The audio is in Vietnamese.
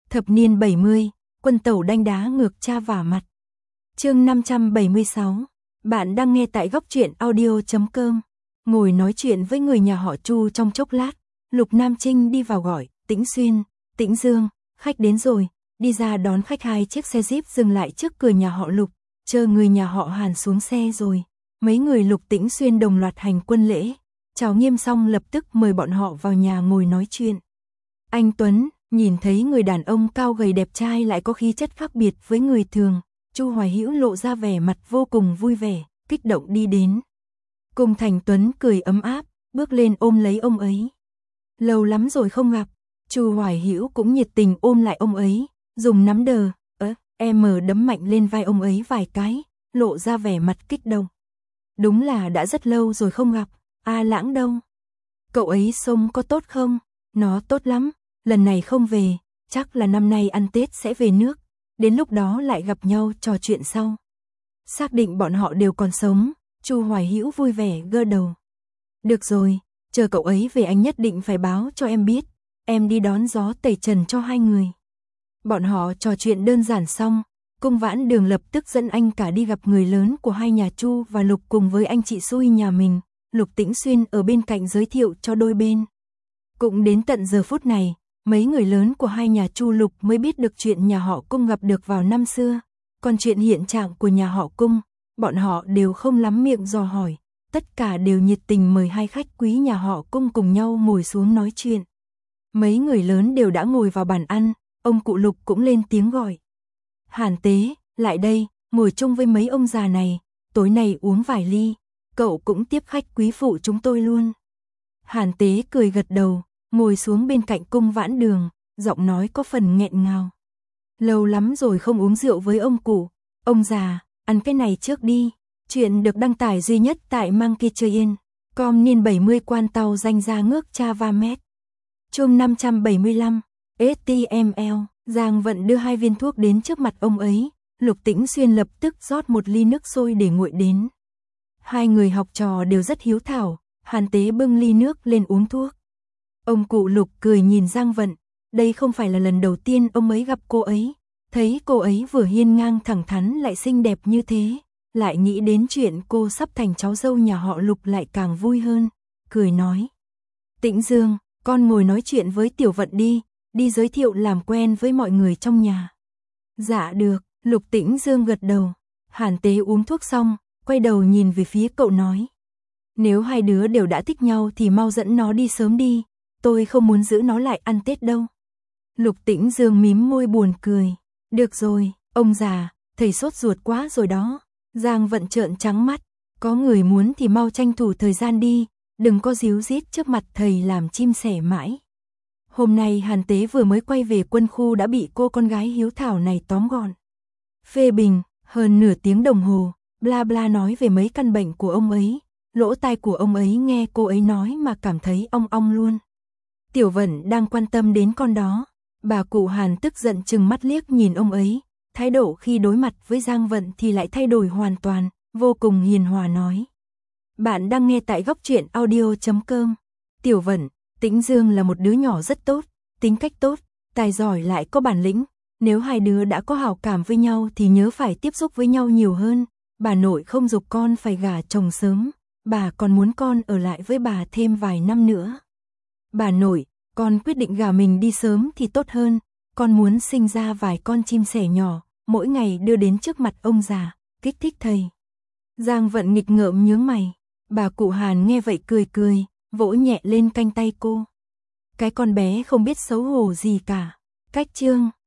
Thập niên 70, quân tẩu đanh đá ngược cha vả mặt. Chương 576. Bạn đang nghe tại góc truyện audio.com. Ngồi nói chuyện với người nhà họ Chu trong chốc lát, Lục Nam Trinh đi vào gọi, Tĩnh Xuyên, Tĩnh Dương, khách đến rồi. Đi ra đón khách. Hai chiếc xe Jeep dừng lại trước cửa nhà họ Lục, chờ người nhà họ Hàn xuống xe rồi. Mấy người Lục Tĩnh Xuyên đồng loạt hành quân lễ, chào nghiêm xong lập tức mời bọn họ vào nhà ngồi nói chuyện. Anh Tuấn, nhìn thấy người đàn ông cao gầy đẹp trai lại có khí chất khác biệt với người thường, Chu Hoài Hữu lộ ra vẻ mặt vô cùng vui vẻ, kích động đi đến. Cùng Thành Tuấn cười ấm áp, bước lên ôm lấy ông ấy. Lâu lắm rồi không gặp, Chu Hoài Hữu cũng nhiệt tình ôm lại ông ấy, dùng nắm đờ, đấm mạnh lên vai ông ấy vài cái, lộ ra vẻ mặt kích động. Đúng là đã rất lâu rồi không gặp, A Lãng đâu? Cậu ấy sống có tốt không? Nó tốt lắm, lần này không về, chắc là năm nay ăn Tết sẽ về nước, đến lúc đó lại gặp nhau trò chuyện sau. Xác định bọn họ đều còn sống, Chu Hoài Hữu vui vẻ gơ đầu. Được rồi, chờ cậu ấy về anh nhất định phải báo cho em biết, em đi đón gió tẩy trần cho hai người. Bọn họ trò chuyện đơn giản xong, Cung Vãn Đường lập tức dẫn anh cả đi gặp người lớn của hai nhà Chu và Lục cùng với anh chị xui nhà mình. Lục Tĩnh Xuyên ở bên cạnh giới thiệu cho đôi bên. Cũng đến tận giờ phút này, mấy người lớn của hai nhà Chu Lục mới biết được chuyện nhà họ Cung gặp được vào năm xưa. Còn chuyện hiện trạng của nhà họ Cung, bọn họ đều không lắm miệng dò hỏi. Tất cả đều nhiệt tình mời hai khách quý nhà họ Cung cùng nhau ngồi xuống nói chuyện. Mấy người lớn đều đã ngồi vào bàn ăn, ông cụ Lục cũng lên tiếng gọi. Hàn Tế, lại đây, ngồi chung với mấy ông già này, tối nay uống vài ly, cậu cũng tiếp khách quý phụ chúng tôi luôn. Hàn Tế cười gật đầu, ngồi xuống bên cạnh Cung Vãn Đường, giọng nói có phần nghẹn ngào. Lâu lắm rồi không uống rượu với ông cụ, ông già, ăn cái này trước đi. Chuyện được đăng tải duy nhất tại Monkeytrain.com niên 70 quan tàu danh ra ngước cha va mét. Chương 575, STML, Giang Vận đưa hai viên thuốc đến trước mặt ông ấy, Lục Tĩnh Xuyên lập tức rót một ly nước sôi để nguội đến. Hai người học trò đều rất hiếu thảo, Hàn Tế bưng ly nước lên uống thuốc. Ông cụ Lục cười nhìn Giang Vận, đây không phải là lần đầu tiên ông ấy gặp cô ấy, thấy cô ấy vừa hiên ngang thẳng thắn lại xinh đẹp như thế, lại nghĩ đến chuyện cô sắp thành cháu dâu nhà họ Lục lại càng vui hơn, cười nói. Tĩnh Dương, con ngồi nói chuyện với Tiểu Vận đi giới thiệu làm quen với mọi người trong nhà. Dạ được, Lục Tĩnh Dương gật đầu. Hàn Tế uống thuốc xong, quay đầu nhìn về phía cậu nói. Nếu hai đứa đều đã thích nhau thì mau dẫn nó đi sớm đi, tôi không muốn giữ nó lại ăn Tết đâu. Lục Tĩnh Dương mím môi buồn cười. Được rồi, ông già, thầy sốt ruột quá rồi đó. Giang Vận trợn trắng mắt, có người muốn thì mau tranh thủ thời gian đi, đừng có díu dít trước mặt thầy làm chim sẻ mãi. Hôm nay Hàn Tế vừa mới quay về quân khu đã bị cô con gái hiếu thảo này tóm gọn. Phê bình, hơn nửa tiếng đồng hồ, bla bla nói về mấy căn bệnh của ông ấy, lỗ tai của ông ấy nghe cô ấy nói mà cảm thấy ong ong luôn. Tiểu Vận đang quan tâm đến con đó, bà cụ Hàn tức giận chừng mắt liếc nhìn ông ấy, thái độ khi đối mặt với Giang Vận thì lại thay đổi hoàn toàn, vô cùng hiền hòa nói. Bạn đang nghe tại góc truyện audio.com. Tiểu Vận, Tĩnh Dương là một đứa nhỏ rất tốt, tính cách tốt, tài giỏi lại có bản lĩnh. Nếu hai đứa đã có hảo cảm với nhau thì nhớ phải tiếp xúc với nhau nhiều hơn. Bà nội không giục con phải gả chồng sớm, bà còn muốn con ở lại với bà thêm vài năm nữa. Bà nội, con quyết định gả mình đi sớm thì tốt hơn, con muốn sinh ra vài con chim sẻ nhỏ, mỗi ngày đưa đến trước mặt ông già, kích thích thầy. Giang Vận nghịch ngợm nhướng mày, bà cụ Hàn nghe vậy cười cười, vỗ nhẹ lên cánh tay cô. Cái con bé không biết xấu hổ gì cả. Cách chương